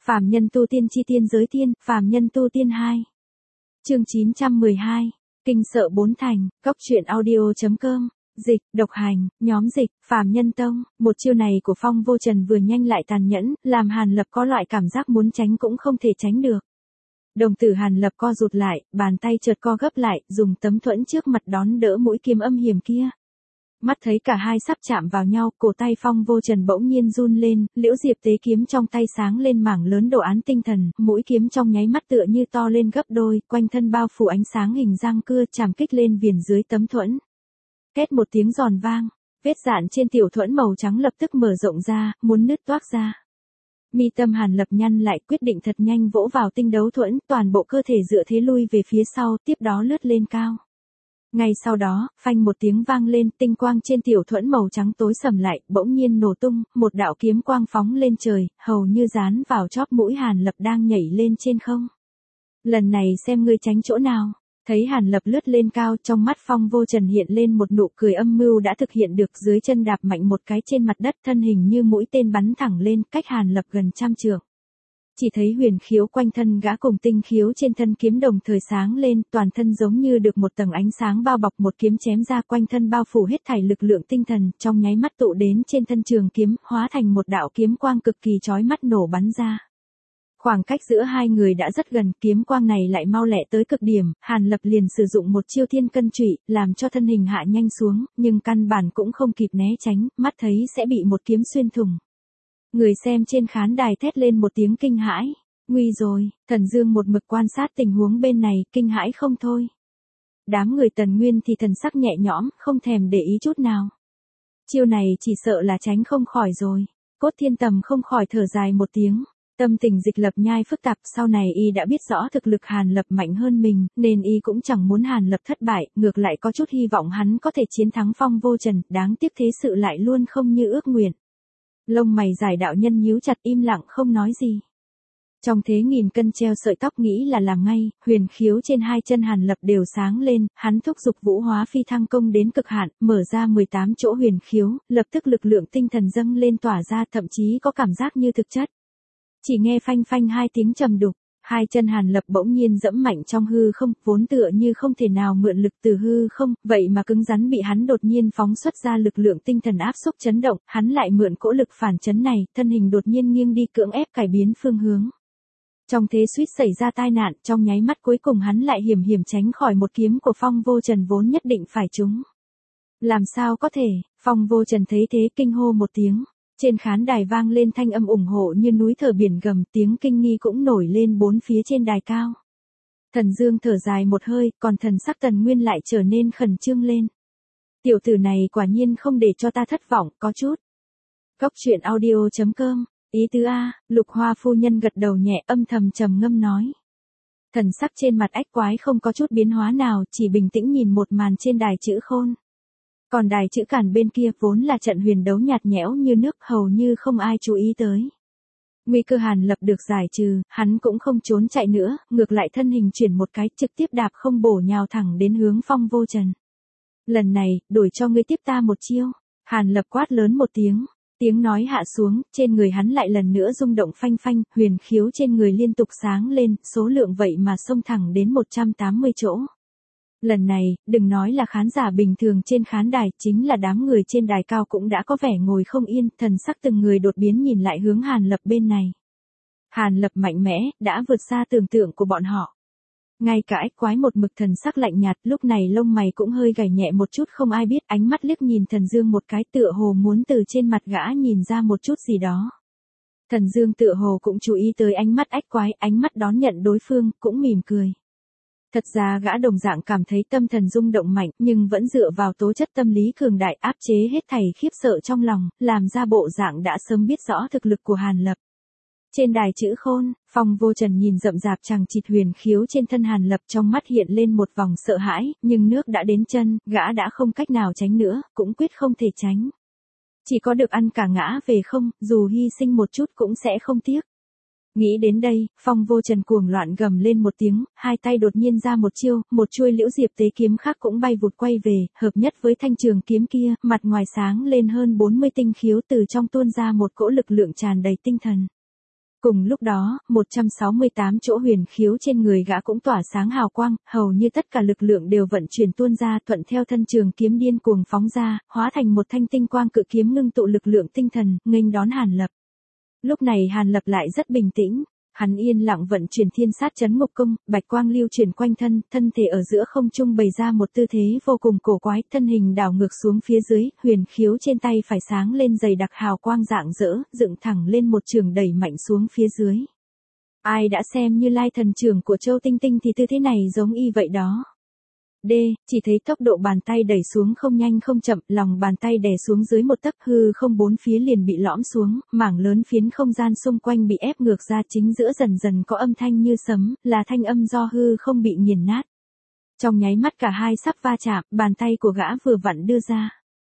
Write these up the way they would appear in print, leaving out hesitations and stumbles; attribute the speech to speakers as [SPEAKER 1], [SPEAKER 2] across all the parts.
[SPEAKER 1] Phàm nhân tu tiên chi tiên giới tiên, phàm nhân tu tiên 2. Chương 912. Kinh sợ bốn thành, góc truyện audio.com. Dịch, độc hành, nhóm dịch, phàm nhân tông. Một chiêu này của Phong Vô Trần vừa nhanh lại tàn nhẫn, làm Hàn Lập có loại cảm giác muốn tránh cũng không thể tránh được. Đồng tử Hàn Lập co rụt lại, bàn tay chợt co gấp lại, dùng tấm thuẫn trước mặt đón đỡ mũi kiếm âm hiểm kia. Mắt thấy cả hai sắp chạm vào nhau, cổ tay Phong Vô Trần bỗng nhiên run lên, liễu diệp tế kiếm trong tay sáng lên mảng lớn đồ án tinh thần, mũi kiếm trong nháy mắt tựa như to lên gấp đôi, quanh thân bao phủ ánh sáng hình răng cưa chạm kích lên viền dưới tấm thuẫn. Két một tiếng giòn vang, vết dạn trên tiểu thuẫn màu trắng lập tức mở rộng ra, muốn nứt toác ra. Mi tâm Hàn Lập nhăn lại, quyết định thật nhanh vỗ vào tinh đấu thuẫn, toàn bộ cơ thể dựa thế lui về phía sau, tiếp đó lướt lên cao. Ngay sau đó, phanh một tiếng vang lên, tinh quang trên tiểu thuẫn màu trắng tối sầm lại, bỗng nhiên nổ tung, một đạo kiếm quang phóng lên trời, hầu như dán vào chóp mũi Hàn Lập đang nhảy lên trên không. Lần này xem ngươi tránh chỗ nào. Thấy Hàn Lập lướt lên cao, trong mắt Phong Vô Trần hiện lên một nụ cười âm mưu đã thực hiện được, dưới chân đạp mạnh một cái trên mặt đất, thân hình như mũi tên bắn thẳng lên, cách Hàn Lập gần trăm trượng. Chỉ thấy huyền khiếu quanh thân gã cùng tinh khiếu trên thân kiếm đồng thời sáng lên, toàn thân giống như được một tầng ánh sáng bao bọc, một kiếm chém ra, quanh thân bao phủ hết thảy lực lượng tinh thần, trong nháy mắt tụ đến trên thân trường kiếm, hóa thành một đạo kiếm quang cực kỳ chói mắt nổ bắn ra. Khoảng cách giữa hai người đã rất gần, kiếm quang này lại mau lẹ tới cực điểm, Hàn Lập liền sử dụng một chiêu thiên cân trụy, làm cho thân hình hạ nhanh xuống, nhưng căn bản cũng không kịp né tránh, mắt thấy sẽ bị một kiếm xuyên thủng. Người xem trên khán đài thét lên một tiếng kinh hãi, nguy rồi, Thần Dương một mực quan sát tình huống bên này, kinh hãi không thôi. Đám người Tần Nguyên thì thần sắc nhẹ nhõm, không thèm để ý chút nào. Chiêu này chỉ sợ là tránh không khỏi rồi. Cốt Thiên Tầm không khỏi thở dài một tiếng. Tâm tình Dịch Lập Nhai phức tạp, sau này y đã biết rõ thực lực Hàn Lập mạnh hơn mình, nên y cũng chẳng muốn Hàn Lập thất bại, ngược lại có chút hy vọng hắn có thể chiến thắng Phong Vô Trần, đáng tiếc thế sự lại luôn không như ước nguyện. Lông mày giải đạo nhân nhíu chặt, im lặng không nói gì. Trong thế nghìn cân treo sợi tóc nghĩ là làm ngay, huyền khiếu trên hai chân Hàn Lập đều sáng lên, hắn thúc giục vũ hóa phi thăng công đến cực hạn, mở ra 18 chỗ huyền khiếu, lập tức lực lượng tinh thần dâng lên tỏa ra, thậm chí có cảm giác như thực chất. Chỉ nghe phanh phanh hai tiếng trầm đục, hai chân Hàn Lập bỗng nhiên dẫm mạnh trong hư không, vốn tựa như không thể nào mượn lực từ hư không, vậy mà cứng rắn bị hắn đột nhiên phóng xuất ra lực lượng tinh thần áp xúc chấn động, hắn lại mượn cỗ lực phản chấn này, thân hình đột nhiên nghiêng đi cưỡng ép cải biến phương hướng. Trong thế suýt xảy ra tai nạn, trong nháy mắt cuối cùng hắn lại hiểm hiểm tránh khỏi một kiếm của Phong Vô Trần vốn nhất định phải trúng. Làm sao có thể, Phong Vô Trần thấy thế kinh hô một tiếng. Trên khán đài vang lên thanh âm ủng hộ như núi thở biển gầm, tiếng kinh nghi cũng nổi lên bốn phía trên đài cao. Thần Dương thở dài một hơi, còn thần sắc Tần Nguyên lại trở nên khẩn trương lên. Tiểu tử này quả nhiên không để cho ta thất vọng, có chút. Góc truyện audio.com, ý tứ A, Lục Hoa phu nhân gật đầu nhẹ, âm thầm trầm ngâm nói. Thần sắc trên mặt ách quái không có chút biến hóa nào, chỉ bình tĩnh nhìn một màn trên đài chữ khôn. Còn đài chữ cản bên kia vốn là trận huyền đấu nhạt nhẽo như nước, hầu như không ai chú ý tới. Nguy cơ Hàn Lập được giải trừ, hắn cũng không trốn chạy nữa, ngược lại thân hình chuyển một cái, trực tiếp đạp không bổ nhào thẳng đến hướng Phong Vô Trần. Lần này, đổi cho ngươi tiếp ta một chiêu. Hàn Lập quát lớn một tiếng, tiếng nói hạ xuống, trên người hắn lại lần nữa rung động phanh phanh, huyền khiếu trên người liên tục sáng lên, số lượng vậy mà xông thẳng đến 180 chỗ. Lần này, đừng nói là khán giả bình thường trên khán đài, chính là đám người trên đài cao cũng đã có vẻ ngồi không yên, thần sắc từng người đột biến nhìn lại hướng Hàn Lập bên này. Hàn Lập mạnh mẽ, đã vượt xa tưởng tượng của bọn họ. Ngay cả ách quái một mực thần sắc lạnh nhạt, lúc này lông mày cũng hơi gảy nhẹ một chút, không ai biết, ánh mắt liếc nhìn Thần Dương một cái, tựa hồ muốn từ trên mặt gã nhìn ra một chút gì đó. Thần Dương tựa hồ cũng chú ý tới ánh mắt ách quái, ánh mắt đón nhận đối phương, cũng mỉm cười. Thật ra gã đồng dạng cảm thấy tâm thần rung động mạnh, nhưng vẫn dựa vào tố chất tâm lý cường đại áp chế hết thảy khiếp sợ trong lòng, làm ra bộ dạng đã sớm biết rõ thực lực của Hàn Lập. Trên đài chữ khôn, Phong Vô Trần nhìn rậm rạp chằng chịt huyền khiếu trên thân Hàn Lập, trong mắt hiện lên một vòng sợ hãi, nhưng nước đã đến chân, gã đã không cách nào tránh nữa, cũng quyết không thể tránh. Chỉ có được ăn cả ngã về không, dù hy sinh một chút cũng sẽ không tiếc. Nghĩ đến đây, Phong Vô Trần cuồng loạn gầm lên một tiếng, hai tay đột nhiên ra một chiêu, một chuôi liễu diệp tế kiếm khác cũng bay vụt quay về, hợp nhất với thanh trường kiếm kia, mặt ngoài sáng lên hơn 40 tinh khiếu, từ trong tuôn ra một cỗ lực lượng tràn đầy tinh thần. Cùng lúc đó, 168 chỗ huyền khiếu trên người gã cũng tỏa sáng hào quang, hầu như tất cả lực lượng đều vận chuyển tuôn ra thuận theo thân trường kiếm điên cuồng phóng ra, hóa thành một thanh tinh quang cự kiếm ngưng tụ lực lượng tinh thần, nghênh đón Hàn Lập. Lúc này Hàn Lập lại rất bình tĩnh, hắn yên lặng vận chuyển thiên sát chấn ngục công, bạch quang lưu chuyển quanh thân, thân thể ở giữa không trung bày ra một tư thế vô cùng cổ quái, thân hình đảo ngược xuống phía dưới, huyền khiếu trên tay phải sáng lên dày đặc hào quang rạng rỡ, dựng thẳng lên một trường đẩy mạnh xuống phía dưới. Ai đã xem Như Lai thần trưởng của Châu Tinh Tinh thì tư thế này giống y vậy đó. Chỉ thấy tốc độ bàn tay đẩy xuống không nhanh không chậm, lòng bàn tay đè xuống dưới một tấc, hư không bốn phía liền bị lõm xuống, mảng lớn phiến không gian xung quanh bị ép ngược ra, chính giữa dần dần có âm thanh như sấm, là thanh âm do hư không bị nghiền nát. Trong nháy mắt cả hai sắp va chạm, bàn tay của gã vừa vặn đưa ra.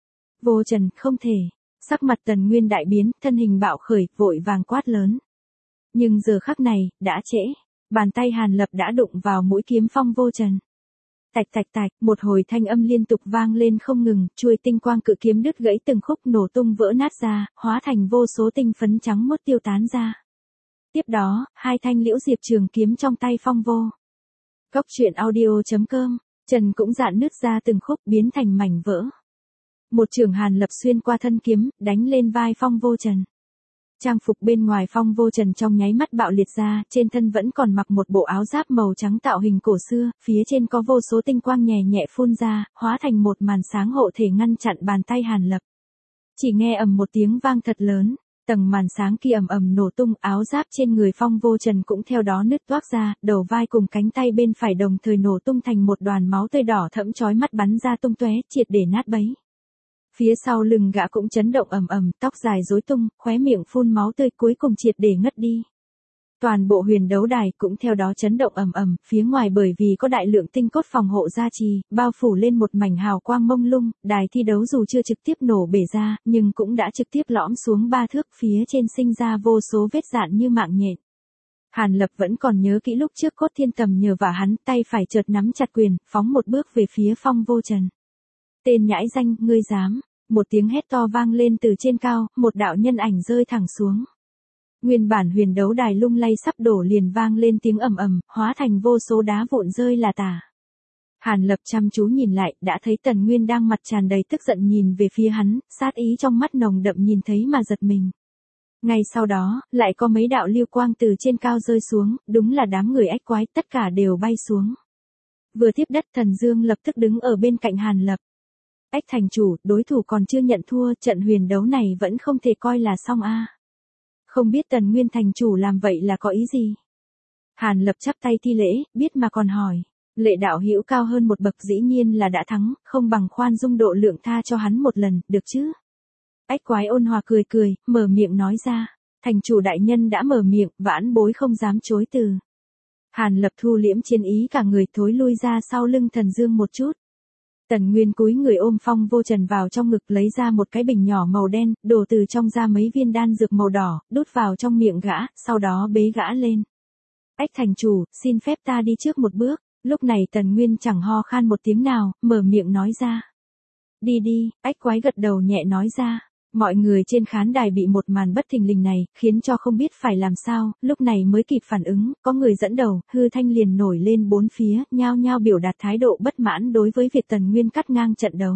[SPEAKER 1] Vô Trần, không thể. Sắc mặt Tần Nguyên đại biến, thân hình bạo khởi, vội vàng quát lớn. Nhưng giờ khắc này, đã trễ. Bàn tay Hàn Lập đã đụng vào mũi kiếm phong Vô Trần. Tạch tạch tạch, một hồi thanh âm liên tục vang lên không ngừng, chuôi tinh quang cự kiếm đứt gãy từng khúc, nổ tung vỡ nát ra, hóa thành vô số tinh phấn trắng muốt tiêu tán ra. Tiếp đó, hai thanh liễu diệp trường kiếm trong tay phong vô. Cốc truyện audio.com, Trần cũng dạn nứt ra từng khúc biến thành mảnh vỡ. Một trường Hàn Lập xuyên qua thân kiếm, đánh lên vai phong Vô Trần. Trang phục bên ngoài phong Vô Trần trong nháy mắt bạo liệt ra, trên thân vẫn còn mặc một bộ áo giáp màu trắng tạo hình cổ xưa, phía trên có vô số tinh quang nhẹ nhẹ phun ra, hóa thành một màn sáng hộ thể ngăn chặn bàn tay Hàn Lập. Chỉ nghe ầm một tiếng vang thật lớn, tầng màn sáng kia ầm ầm nổ tung, áo giáp trên người phong Vô Trần cũng theo đó nứt toác ra, đầu vai cùng cánh tay bên phải đồng thời nổ tung thành một đoàn máu tươi đỏ thẫm chói mắt bắn ra tung tóe, triệt để nát bấy. Phía sau lưng gã cũng chấn động ầm ầm, tóc dài rối tung, khóe miệng phun máu tươi, cuối cùng triệt để ngất đi. Toàn bộ huyền đấu đài cũng theo đó chấn động ầm ầm, phía ngoài bởi vì có đại lượng tinh cốt phòng hộ gia trì, bao phủ lên một mảnh hào quang mông lung, đài thi đấu dù chưa trực tiếp nổ bể ra, nhưng cũng đã trực tiếp lõm xuống 3 thước, phía trên sinh ra vô số vết dạn như mạng nhện. Hàn Lập vẫn còn nhớ kỹ lúc trước Cốt Thiên Tầm nhờ vả hắn, tay phải chợt nắm chặt quyền, phóng một bước về phía phong Vô Trần. Tên nhãi danh, ngươi dám. Một tiếng hét to vang lên từ trên cao, một đạo nhân ảnh rơi thẳng xuống. Nguyên bản huyền đấu đài lung lay sắp đổ liền vang lên tiếng ầm ầm, hóa thành vô số đá vụn rơi là tả. Hàn Lập chăm chú nhìn lại, đã thấy Tần Nguyên đang mặt tràn đầy tức giận nhìn về phía hắn, sát ý trong mắt nồng đậm nhìn thấy mà giật mình. Ngay sau đó, lại có mấy đạo lưu quang từ trên cao rơi xuống, đúng là đám người ách quái, tất cả đều bay xuống. Vừa tiếp đất Thần Dương lập tức đứng ở bên cạnh Hàn Lập. Ách thành chủ, đối thủ còn chưa nhận thua, trận huyền đấu này vẫn không thể coi là xong a. Không biết Tần Nguyên thành chủ làm vậy là có ý gì? Hàn Lập chắp tay thi lễ, biết mà còn hỏi. Lệ đạo hữu cao hơn một bậc dĩ nhiên là đã thắng, không bằng khoan dung độ lượng tha cho hắn một lần, được chứ? Ách quái ôn hòa cười cười, mở miệng nói ra. Thành chủ đại nhân đã mở miệng, vãn bối không dám chối từ. Hàn Lập thu liễm chiến ý, cả người thối lui ra sau lưng Thần Dương một chút. Tần Nguyên cúi người ôm phong Vô Trần vào trong ngực, lấy ra một cái bình nhỏ màu đen, đổ từ trong ra mấy viên đan dược màu đỏ, đút vào trong miệng gã, sau đó bế gã lên. Ách thành chủ, xin phép ta đi trước một bước. Lúc này Tần Nguyên chẳng ho khan một tiếng nào, mở miệng nói ra. Đi đi, ách quái gật đầu nhẹ nói ra. Mọi người trên khán đài bị một màn bất thình lình này, khiến cho không biết phải làm sao, lúc này mới kịp phản ứng, có người dẫn đầu, hư thanh liền nổi lên bốn phía, nhao nhao biểu đạt thái độ bất mãn đối với việc Tần Nguyên cắt ngang trận đấu.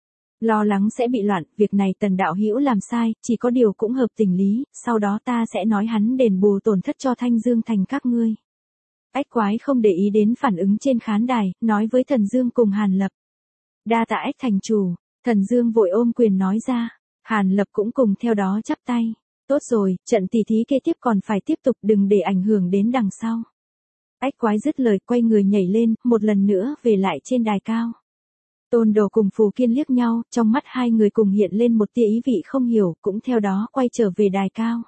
[SPEAKER 1] Lo lắng sẽ bị loạn, việc này Tần đạo hữu làm sai, chỉ có điều cũng hợp tình lý, sau đó ta sẽ nói hắn đền bù tổn thất cho Thanh Dương thành các ngươi. Ách quái không để ý đến phản ứng trên khán đài, nói với Thần Dương cùng Hàn Lập. Đa tạ ách thành chủ, Thần Dương vội ôm quyền nói ra. Hàn Lập cũng cùng theo đó chắp tay. Tốt rồi, trận tỷ thí kế tiếp còn phải tiếp tục, đừng để ảnh hưởng đến đằng sau. Ách quái dứt lời quay người nhảy lên, một lần nữa về lại trên đài cao. Tôn Đồ cùng Phù Kiên liếc nhau, trong mắt hai người cùng hiện lên một tia ý vị không hiểu, cũng theo đó quay trở về đài cao.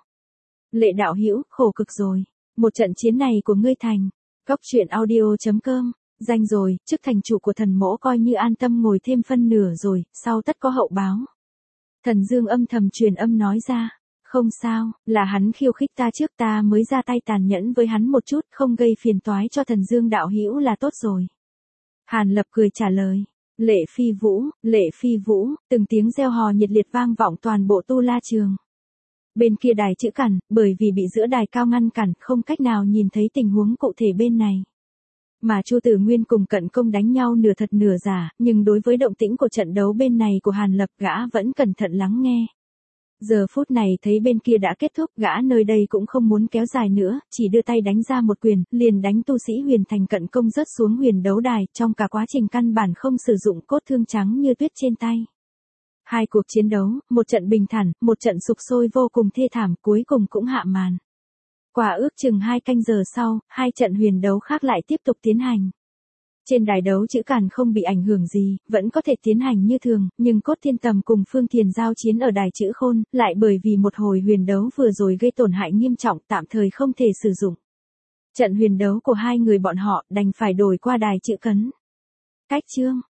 [SPEAKER 1] Lệ đạo hữu, khổ cực rồi. Một trận chiến này của ngươi thành. Cốc truyện audio.com, danh rồi, chức thành chủ của thần mỗ coi như an tâm ngồi thêm phân nửa rồi, sau tất có hậu báo. Thần Dương âm thầm truyền âm nói ra, không sao, là hắn khiêu khích ta trước, ta mới ra tay tàn nhẫn với hắn một chút, không gây phiền toái cho Thần Dương đạo hữu là tốt rồi. Hàn Lập cười trả lời, Lệ Phi Vũ, từng tiếng reo hò nhiệt liệt vang vọng toàn bộ Tu La Trường. Bên kia đài chữ cằn, bởi vì bị giữa đài cao ngăn cản, không cách nào nhìn thấy tình huống cụ thể bên này. Mà Chu Tử Nguyên cùng Cận Công đánh nhau nửa thật nửa giả, nhưng đối với động tĩnh của trận đấu bên này của Hàn Lập gã vẫn cẩn thận lắng nghe. Giờ phút này thấy bên kia đã kết thúc, gã nơi đây cũng không muốn kéo dài nữa, chỉ đưa tay đánh ra một quyền, liền đánh tu sĩ Huyền Thành Cận Công rớt xuống huyền đấu đài, trong cả quá trình căn bản không sử dụng cốt thương trắng như tuyết trên tay. Hai cuộc chiến đấu, một trận bình thản, một trận sục sôi vô cùng thê thảm, cuối cùng cũng hạ màn. Quả ước chừng 2 canh giờ sau, hai trận huyền đấu khác lại tiếp tục tiến hành. Trên đài đấu chữ càn không bị ảnh hưởng gì, vẫn có thể tiến hành như thường, nhưng Cốt Thiên Tầm cùng Phương Thiền giao chiến ở đài chữ khôn, lại bởi vì một hồi huyền đấu vừa rồi gây tổn hại nghiêm trọng, tạm thời không thể sử dụng. Trận huyền đấu của hai người bọn họ đành phải đổi qua đài chữ cấn. Cách chương